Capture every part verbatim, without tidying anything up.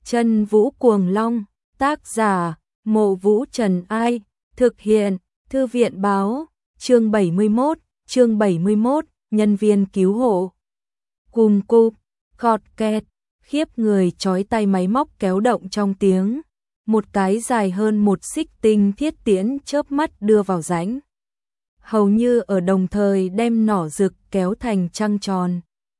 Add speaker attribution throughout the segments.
Speaker 1: Chân Vũ Cuồng Long, tác giả, Mộ Vũ Trần Ai, thực hiện, Thư viện báo, chương bảy mươi mốt, chương bảy mươi mốt, nhân viên cứu hộ. Cùm cụp, khọt kẹt, khiếp người chói tay máy móc kéo động trong tiếng. Một cái dài hơn một xích tinh thiết tiễn chớp mắt đưa vào rãnh. Hầu như ở đồng thời đem nỏ rực kéo thành trăng tròn.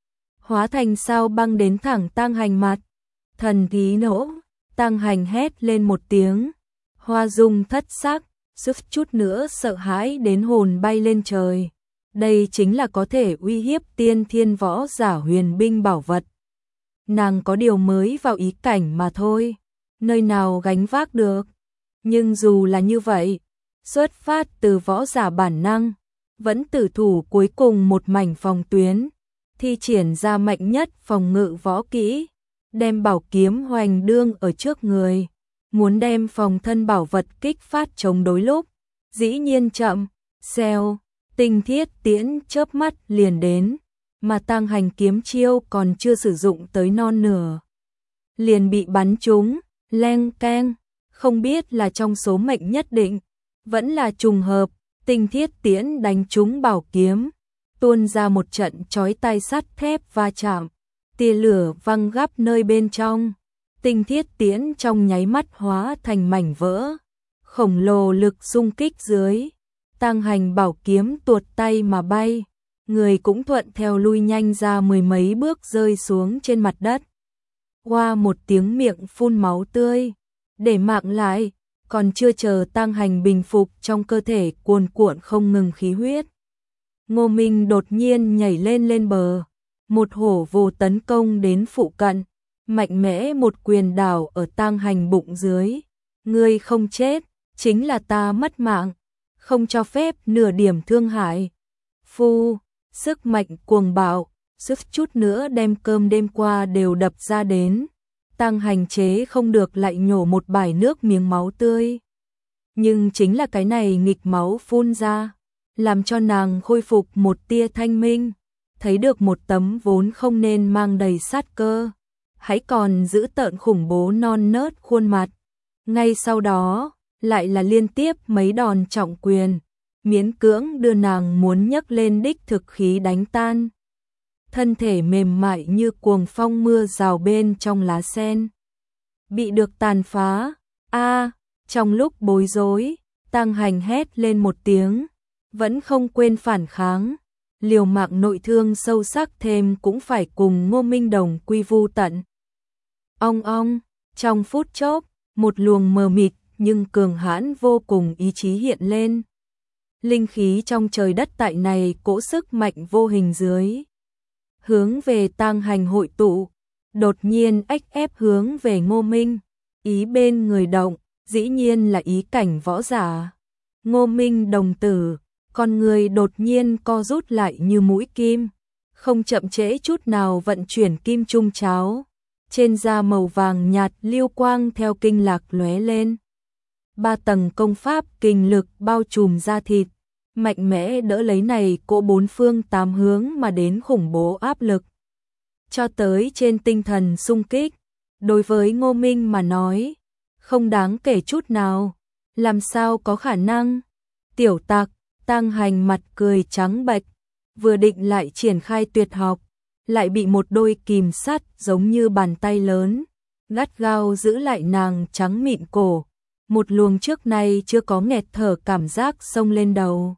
Speaker 1: Hóa thành sao băng đến thẳng Tang Hành mặt. Thần thí nổ, Tang Hành hét lên một tiếng. Hoa dung thất sắc, suýt chút nữa sợ hãi đến hồn bay lên trời. Đây chính là có thể uy hiếp tiên thiên võ giả huyền binh bảo vật. Nàng có điều mới vào ý cảnh mà thôi, nơi nào gánh vác được. Nhưng dù là như vậy, xuất phát từ võ giả bản năng, vẫn tử thủ cuối cùng một mảnh phòng tuyến, thi triển ra mạnh nhất phòng ngự võ kỹ, đem bảo kiếm hoành đương ở trước người, muốn đem phòng thân bảo vật kích phát chống đối lúc, dĩ nhiên chậm, xèo, tinh thiết tiễn chớp mắt liền đến, mà Tang Hành kiếm chiêu còn chưa sử dụng tới non nửa, liền bị bắn trúng, leng keng, không biết là trong số mệnh nhất định, vẫn là trùng hợp, tinh thiết tiễn đánh trúng bảo kiếm, tuôn ra một trận chói tai sắt thép va chạm, tia lửa văng gắp nơi bên trong, tinh thiết tiễn trong nháy mắt hóa thành mảnh vỡ, khổng lồ lực xung kích dưới, Tang Hành bảo kiếm tuột tay mà bay, người cũng thuận theo lui nhanh ra mười mấy bước rơi xuống trên mặt đất. Qua một tiếng miệng phun máu tươi, để mạng lại, còn chưa chờ Tang Hành bình phục trong cơ thể cuồn cuộn không ngừng khí huyết. Ngô Minh đột nhiên nhảy lên lên bờ, một hổ vồ tấn công đến phụ cận, mạnh mẽ một quyền đảo ở Tang Hành bụng dưới. Ngươi không chết, chính là ta mất mạng, không cho phép nửa điểm thương hại. Phu, sức mạnh cuồng bạo, sức chút nữa đem cơm đêm qua đều đập ra đến. Tang Hành chế không được lại nhổ một bãi nước miếng máu tươi. Nhưng chính là cái này nghịch máu phun ra, làm cho nàng khôi phục một tia thanh minh, thấy được một tấm vốn không nên mang đầy sát cơ, hãy còn giữ tợn khủng bố non nớt khuôn mặt. Ngay sau đó, lại là liên tiếp mấy đòn trọng quyền, miễn cưỡng đưa nàng muốn nhấc lên đích thực khí đánh tan. Thân thể mềm mại như cuồng phong mưa rào bên trong lá sen, bị được tàn phá. A, trong lúc bối rối, Tang Hành hét lên một tiếng, vẫn không quên phản kháng, liều mạng nội thương sâu sắc thêm cũng phải cùng Ngô Minh đồng quy vu tận. Ong ong, trong phút chốc, một luồng mờ mịt nhưng cường hãn vô cùng ý chí hiện lên. Linh khí trong trời đất tại này cỗ sức mạnh vô hình dưới, hướng về Tang Hành hội tụ, đột nhiên ách ép hướng về Ngô Minh, ý bên người động, dĩ nhiên là ý cảnh võ giả. Ngô Minh đồng tử, con người đột nhiên co rút lại như mũi kim, không chậm trễ chút nào vận chuyển kim trung cháo, trên da màu vàng nhạt lưu quang theo kinh lạc lóe lên. Ba tầng công pháp kinh lực bao trùm da thịt, mạnh mẽ đỡ lấy này cỗ bốn phương tám hướng mà đến khủng bố áp lực. Cho tới trên tinh thần xung kích, đối với Ngô Minh mà nói, không đáng kể chút nào, làm sao có khả năng. Tiểu tặc, Tang Hành mặt cười trắng bệch, vừa định lại triển khai tuyệt học, lại bị một đôi kìm sắt giống như bàn tay lớn, gắt gao giữ lại nàng trắng mịn cổ, một luồng trước nay chưa có nghẹt thở cảm giác xông lên đầu.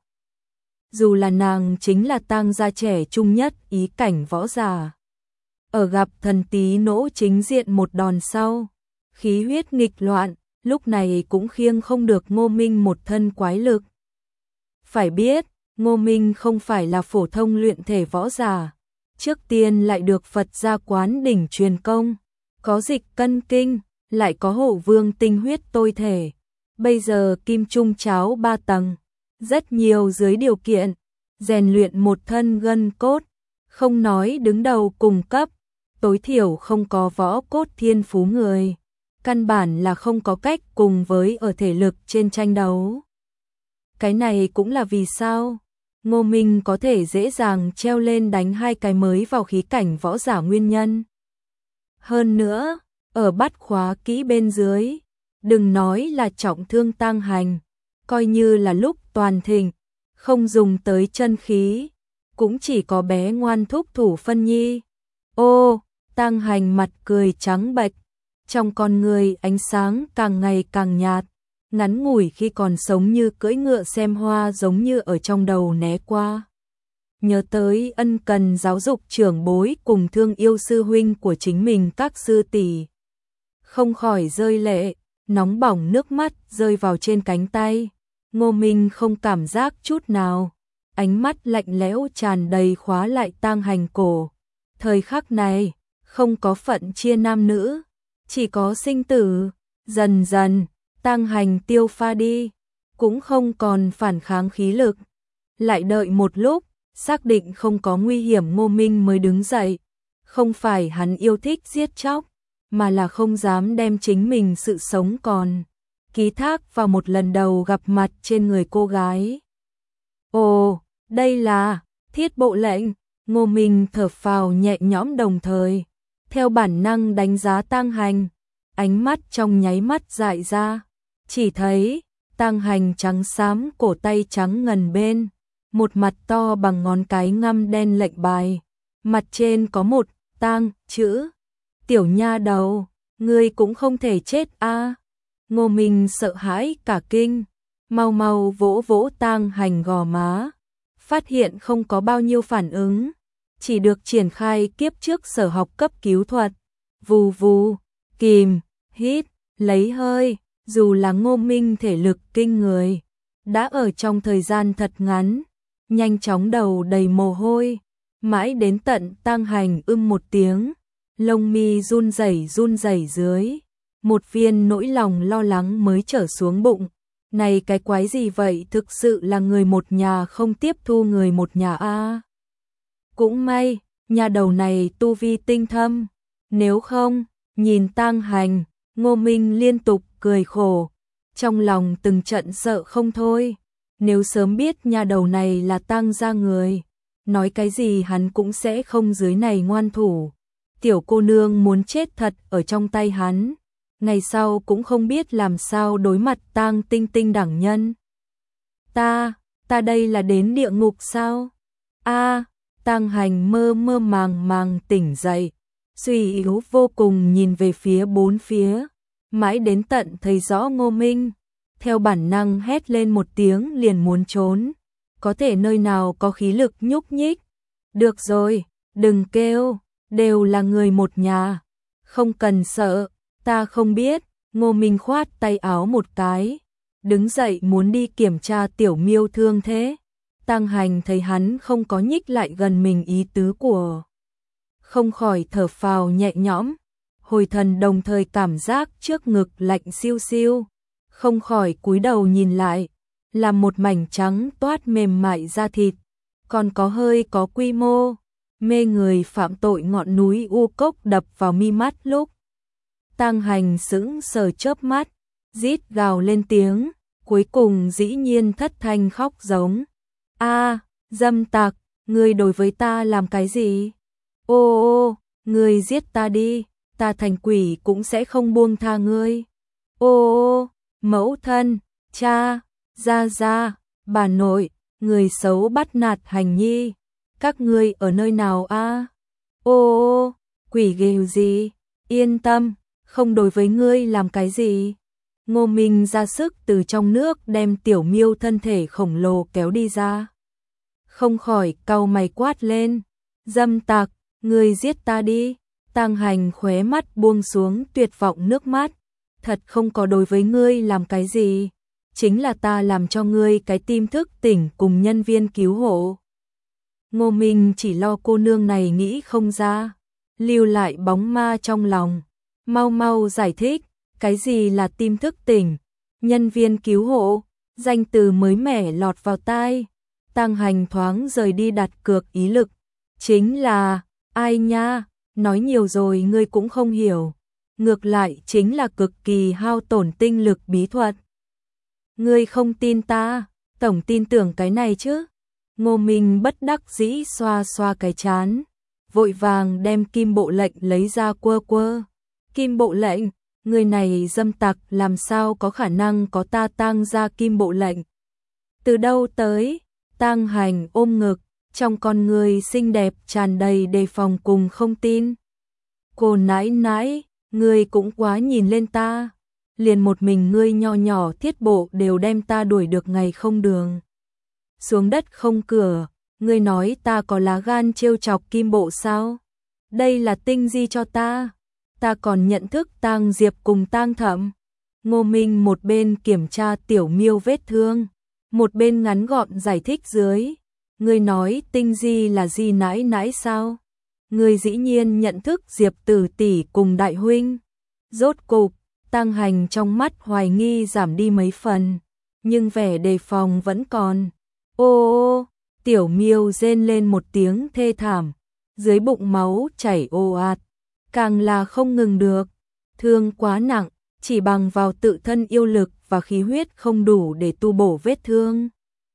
Speaker 1: Dù là nàng chính là Tang gia trẻ trung nhất ý cảnh võ giả, ở gặp thần tí nỗ chính diện một đòn sau, khí huyết nghịch loạn, lúc này cũng khiêng không được Ngô Minh một thân quái lực. Phải biết, Ngô Minh không phải là phổ thông luyện thể võ giả, trước tiên lại được Phật gia quán đỉnh truyền công, có dịch cân kinh, lại có hổ vương tinh huyết tôi thể, bây giờ kim trung cháo ba tầng, rất nhiều dưới điều kiện, rèn luyện một thân gân cốt, không nói đứng đầu cùng cấp, tối thiểu không có võ cốt thiên phú người, căn bản là không có cách cùng với ở thể lực trên tranh đấu. Cái này cũng là vì sao Ngô Minh có thể dễ dàng treo lên đánh hai cái mới vào khí cảnh võ giả nguyên nhân. Hơn nữa, ở bắt khóa kỹ bên dưới, đừng nói là trọng thương Tang Hành, coi như là lúc toàn thịnh, không dùng tới chân khí, cũng chỉ có bé ngoan thúc thủ phân nhi. Ô, Tang Hành mặt cười trắng bệch, trong con người ánh sáng càng ngày càng nhạt, ngắn ngủi khi còn sống như cưỡi ngựa xem hoa giống như ở trong đầu né qua. Nhớ tới ân cần giáo dục trưởng bối cùng thương yêu sư huynh của chính mình các sư tỷ, không khỏi rơi lệ, nóng bỏng nước mắt rơi vào trên cánh tay. Ngô Minh không cảm giác chút nào, ánh mắt lạnh lẽo tràn đầy khóa lại Tang Hành cổ. Thời khắc này, không có phận chia nam nữ, chỉ có sinh tử. Dần dần, Tang Hành tiêu pha đi, cũng không còn phản kháng khí lực. Lại đợi một lúc, xác định không có nguy hiểm, Ngô Minh mới đứng dậy. Không phải hắn yêu thích giết chóc, mà là không dám đem chính mình sự sống còn ký thác vào một lần đầu gặp mặt trên người cô gái. Ồ, đây là thiết bộ lệnh. Ngô Minh thở phào nhẹ nhõm, đồng thời theo bản năng đánh giá Tang Hành, ánh mắt trong nháy mắt dại ra, chỉ thấy Tang Hành trắng xám, cổ tay trắng ngần bên, một mặt to bằng ngón cái ngăm đen lệnh bài, mặt trên có một tang chữ. Tiểu nha đầu, ngươi cũng không thể chết a. À. Ngô Minh sợ hãi cả kinh, mau mau vỗ vỗ Tang Hành gò má, phát hiện không có bao nhiêu phản ứng, chỉ được triển khai kiếp trước sở học cấp cứu thuật. Vù vù, kìm, hít, lấy hơi, dù là Ngô Minh thể lực kinh người, đã ở trong thời gian thật ngắn, nhanh chóng đầu đầy mồ hôi, mãi đến tận Tang Hành ưm một tiếng, lông mi run rẩy run rẩy dưới, một viên nỗi lòng lo lắng mới trở xuống bụng. Này cái quái gì vậy, thực sự là người một nhà không tiếp thu người một nhà a. À. Cũng may, nhà đầu này tu vi tinh thâm, nếu không, nhìn Tang Hành, Ngô Minh liên tục cười khổ, trong lòng từng trận sợ không thôi. Nếu sớm biết nhà đầu này là Tang gia người, nói cái gì hắn cũng sẽ không dưới này ngoan thủ. Tiểu cô nương muốn chết thật ở trong tay hắn, ngày sau cũng không biết làm sao đối mặt Tang Tinh Tinh đẳng nhân. Ta, ta đây là đến địa ngục sao? A, à, Tang Hành mơ mơ màng màng tỉnh dậy, suy yếu vô cùng nhìn về phía bốn phía, mãi đến tận thấy rõ Ngô Minh, theo bản năng hét lên một tiếng liền muốn trốn, có thể nơi nào có khí lực nhúc nhích. Được rồi, đừng kêu, đều là người một nhà, không cần sợ, ta không biết. Ngô Minh khoát tay áo một cái, đứng dậy muốn đi kiểm tra Tiểu Miêu thương thế. Tang Hành thấy hắn không có nhích lại gần mình ý tứ của, không khỏi thở phào nhẹ nhõm, hồi thần đồng thời cảm giác trước ngực lạnh siêu siêu, không khỏi cúi đầu nhìn lại, là một mảnh trắng toát mềm mại da thịt, còn có hơi có quy mô, mê người phạm tội ngọn núi u cốc đập vào mi mắt lúc. Tang Hành sững sờ chớp mắt, rít gào lên tiếng, cuối cùng dĩ nhiên thất thanh khóc giống. A, à, dâm tặc, ngươi đối với ta làm cái gì? Ô ô, ngươi giết ta đi, ta thành quỷ cũng sẽ không buông tha ngươi. Ô ô, mẫu thân, cha, gia gia, bà nội, người xấu bắt nạt Hành nhi, các ngươi ở nơi nào a? À? Ô ô, quỷ ghê gì? Yên tâm, không đối với ngươi làm cái gì. Ngô Minh ra sức từ trong nước đem Tiểu Miêu thân thể khổng lồ kéo đi ra. Không khỏi cau mày quát lên, dâm tặc, ngươi giết ta đi. Tang Hành khóe mắt buông xuống tuyệt vọng nước mắt, thật không có đối với ngươi làm cái gì, chính là ta làm cho ngươi cái tim thức tỉnh cùng nhân viên cứu hộ. Ngô Minh chỉ lo cô nương này nghĩ không ra, lưu lại bóng ma trong lòng, mau mau giải thích, cái gì là tim thức tỉnh, nhân viên cứu hộ, danh từ mới mẻ lọt vào tai. Tang Hành thoáng rời đi đặt cược ý lực, chính là, ai nha, nói nhiều rồi ngươi cũng không hiểu, ngược lại chính là cực kỳ hao tổn tinh lực bí thuật. Ngươi không tin ta, tổng tin tưởng cái này chứ? Ngô Minh bất đắc dĩ xoa xoa cái chán, vội vàng đem kim bộ lệnh lấy ra quơ quơ. Kim bộ lệnh, người này dâm tặc làm sao có khả năng có ta Tang gia kim bộ lệnh. Từ đâu tới? Tang Hành ôm ngực, trong con người xinh đẹp tràn đầy đề phòng cùng không tin. Cô nãi nãi, ngươi cũng quá nhìn lên ta, liền một mình ngươi nho nhỏ thiết bộ đều đem ta đuổi được ngày không đường. Xuống đất không cửa, ngươi nói ta có lá gan trêu chọc kim bộ sao? Đây là tinh di cho ta, ta còn nhận thức Tang Diệp cùng Tang Thẩm. Ngô Minh một bên kiểm tra Tiểu Miêu vết thương, một bên ngắn gọn giải thích dưới. Ngươi nói tinh di là di nãi nãi sao? Ngươi dĩ nhiên nhận thức Diệp Tử tỷ cùng đại huynh. Rốt cục, Tang Hành trong mắt hoài nghi giảm đi mấy phần, nhưng vẻ đề phòng vẫn còn. Ô ô, Tiểu Miêu rên lên một tiếng thê thảm, dưới bụng máu chảy ồ ạt, càng là không ngừng được. Thương quá nặng, chỉ bằng vào tự thân yêu lực và khí huyết không đủ để tu bổ vết thương.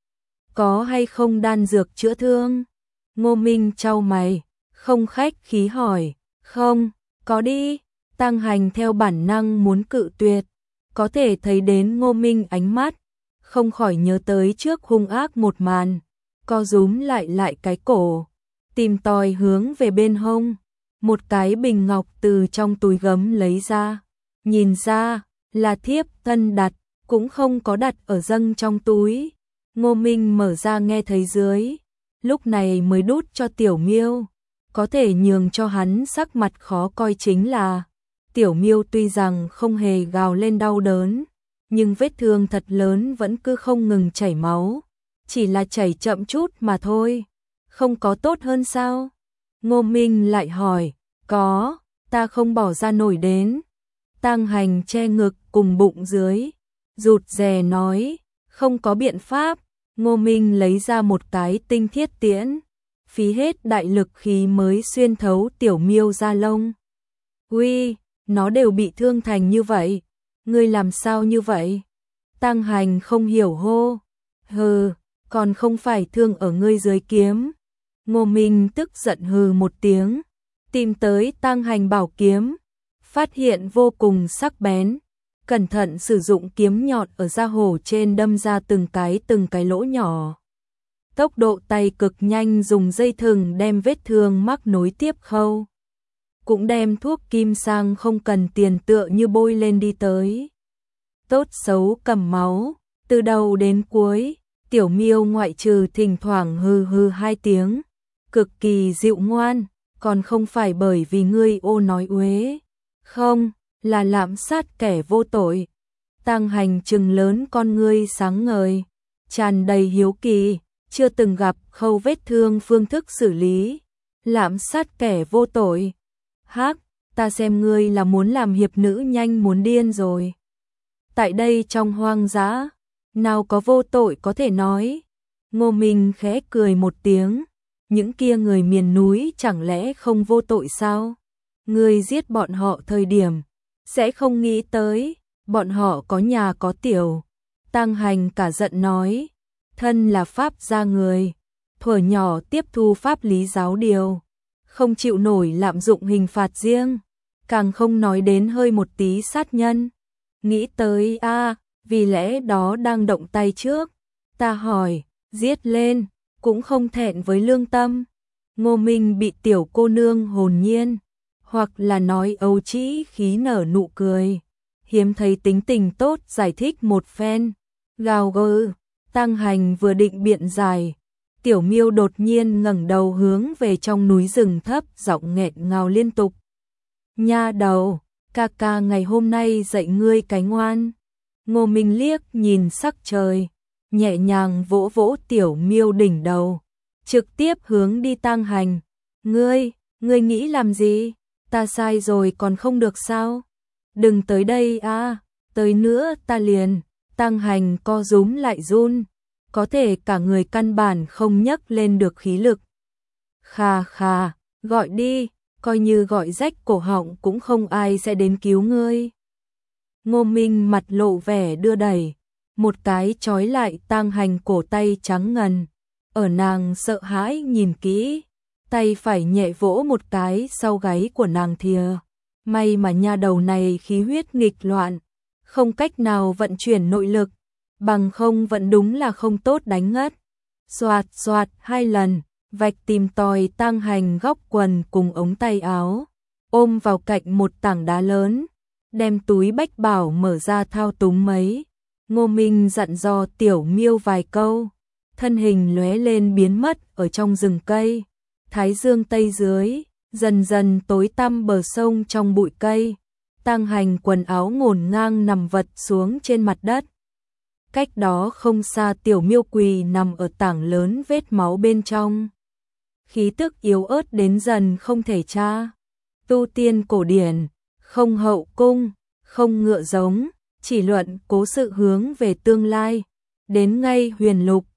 Speaker 1: Có hay không đan dược chữa thương? Ngô Minh chau mày, không khách khí hỏi. Không, có đi. Tang Hành theo bản năng muốn cự tuyệt, có thể thấy đến Ngô Minh ánh mắt, không khỏi nhớ tới trước hung ác một màn, co rúm lại lại cái cổ, tìm tòi hướng về bên hông, một cái bình ngọc từ trong túi gấm lấy ra, nhìn ra là thiếp thân đặt, cũng không có đặt ở dâng trong túi. Ngô Minh mở ra nghe thấy dưới, lúc này mới đút cho Tiểu Miêu, có thể nhường cho hắn sắc mặt khó coi chính là Tiểu Miêu tuy rằng không hề gào lên đau đớn, nhưng vết thương thật lớn vẫn cứ không ngừng chảy máu, chỉ là chảy chậm chút mà thôi, không có tốt hơn sao? Ngô Minh lại hỏi, có, ta không bỏ ra nổi đến. Tang Hành che ngực cùng bụng dưới, rụt rè nói, không có biện pháp. Ngô Minh lấy ra một cái tinh thiết tiễn, phí hết đại lực khí mới xuyên thấu Tiểu Miêu da lông. Uy, nó đều bị thương thành như vậy, ngươi làm sao như vậy? Tang Hành không hiểu hô, hừ, còn không phải thương ở ngươi dưới kiếm. Ngô Minh tức giận hừ một tiếng, tìm tới Tang Hành bảo kiếm, phát hiện vô cùng sắc bén, cẩn thận sử dụng kiếm nhọn ở da hổ trên đâm ra từng cái từng cái lỗ nhỏ. Tốc độ tay cực nhanh, dùng dây thừng đem vết thương mắc nối tiếp khâu. Cũng đem thuốc kim sang không cần tiền tựa như bôi lên đi tới. Tốt xấu cầm máu, từ đầu đến cuối, Tiểu Miêu ngoại trừ thỉnh thoảng hừ hừ hai tiếng, cực kỳ dịu ngoan, còn không phải bởi vì ngươi ô nói uế. Không, là lạm sát kẻ vô tội. Tang Hành trừng lớn con ngươi sáng ngời, tràn đầy hiếu kỳ, chưa từng gặp khâu vết thương phương thức xử lý. Lạm sát kẻ vô tội. Hắc, ta xem ngươi là muốn làm hiệp nữ nhanh muốn điên rồi. Tại đây trong hoang dã, nào có vô tội có thể nói. Ngô Minh khẽ cười một tiếng, những kia người miền núi chẳng lẽ không vô tội sao? Ngươi giết bọn họ thời điểm, sẽ không nghĩ tới, bọn họ có nhà có tiểu. Tang Hành cả giận nói, thân là pháp gia người, thuở nhỏ tiếp thu pháp lý giáo điều, không chịu nổi lạm dụng hình phạt riêng, càng không nói đến hơi một tí sát nhân. Nghĩ tới a, à, vì lẽ đó đang động tay trước. Ta hỏi, giết lên, cũng không thẹn với lương tâm. Ngô Minh bị tiểu cô nương hồn nhiên, hoặc là nói âu trĩ khí nở nụ cười, hiếm thấy tính tình tốt giải thích một phen. Gào gừ, Tang Hành vừa định biện giải, Tiểu Miêu đột nhiên ngẩng đầu hướng về trong núi rừng thấp, giọng nghẹn ngào liên tục. Nha đầu, ca ca ngày hôm nay dạy ngươi cái ngoan. Ngô Minh liếc nhìn sắc trời, nhẹ nhàng vỗ vỗ Tiểu Miêu đỉnh đầu, trực tiếp hướng đi Tang Hành. Ngươi, ngươi nghĩ làm gì? Ta sai rồi còn không được sao? Đừng tới đây a, à, tới nữa ta liền. Tang Hành co rúm lại run, có thể cả người căn bản không nhấc lên được khí lực. Khà khà, gọi đi, coi như gọi rách cổ họng cũng không ai sẽ đến cứu ngươi. Ngô Minh mặt lộ vẻ đưa đẩy, một cái trói lại Tang Hành cổ tay trắng ngần, ở nàng sợ hãi nhìn kỹ, tay phải nhẹ vỗ một cái sau gáy của nàng thìa. May mà nha đầu này khí huyết nghịch loạn, không cách nào vận chuyển nội lực, bằng không vẫn đúng là không tốt đánh ngất. Xoạt xoạt hai lần, vạch tìm tòi Tăng Hành góc quần cùng ống tay áo, ôm vào cạnh một tảng đá lớn, đem túi bách bảo mở ra thao túng mấy. Ngô Minh dặn dò Tiểu Miêu vài câu, thân hình lóe lên biến mất ở trong rừng cây. Thái dương tây dưới, dần dần tối tăm bờ sông trong bụi cây. Tăng Hành quần áo ngổn ngang nằm vật xuống trên mặt đất. Cách đó không xa Tiểu Miêu quỳ nằm ở tảng lớn vết máu bên trong. Khí tức yếu ớt đến dần không thể tra. Tu tiên cổ điển, không hậu cung, không ngựa giống, chỉ luận cố sự hướng về tương lai. Đến ngay huyền lục,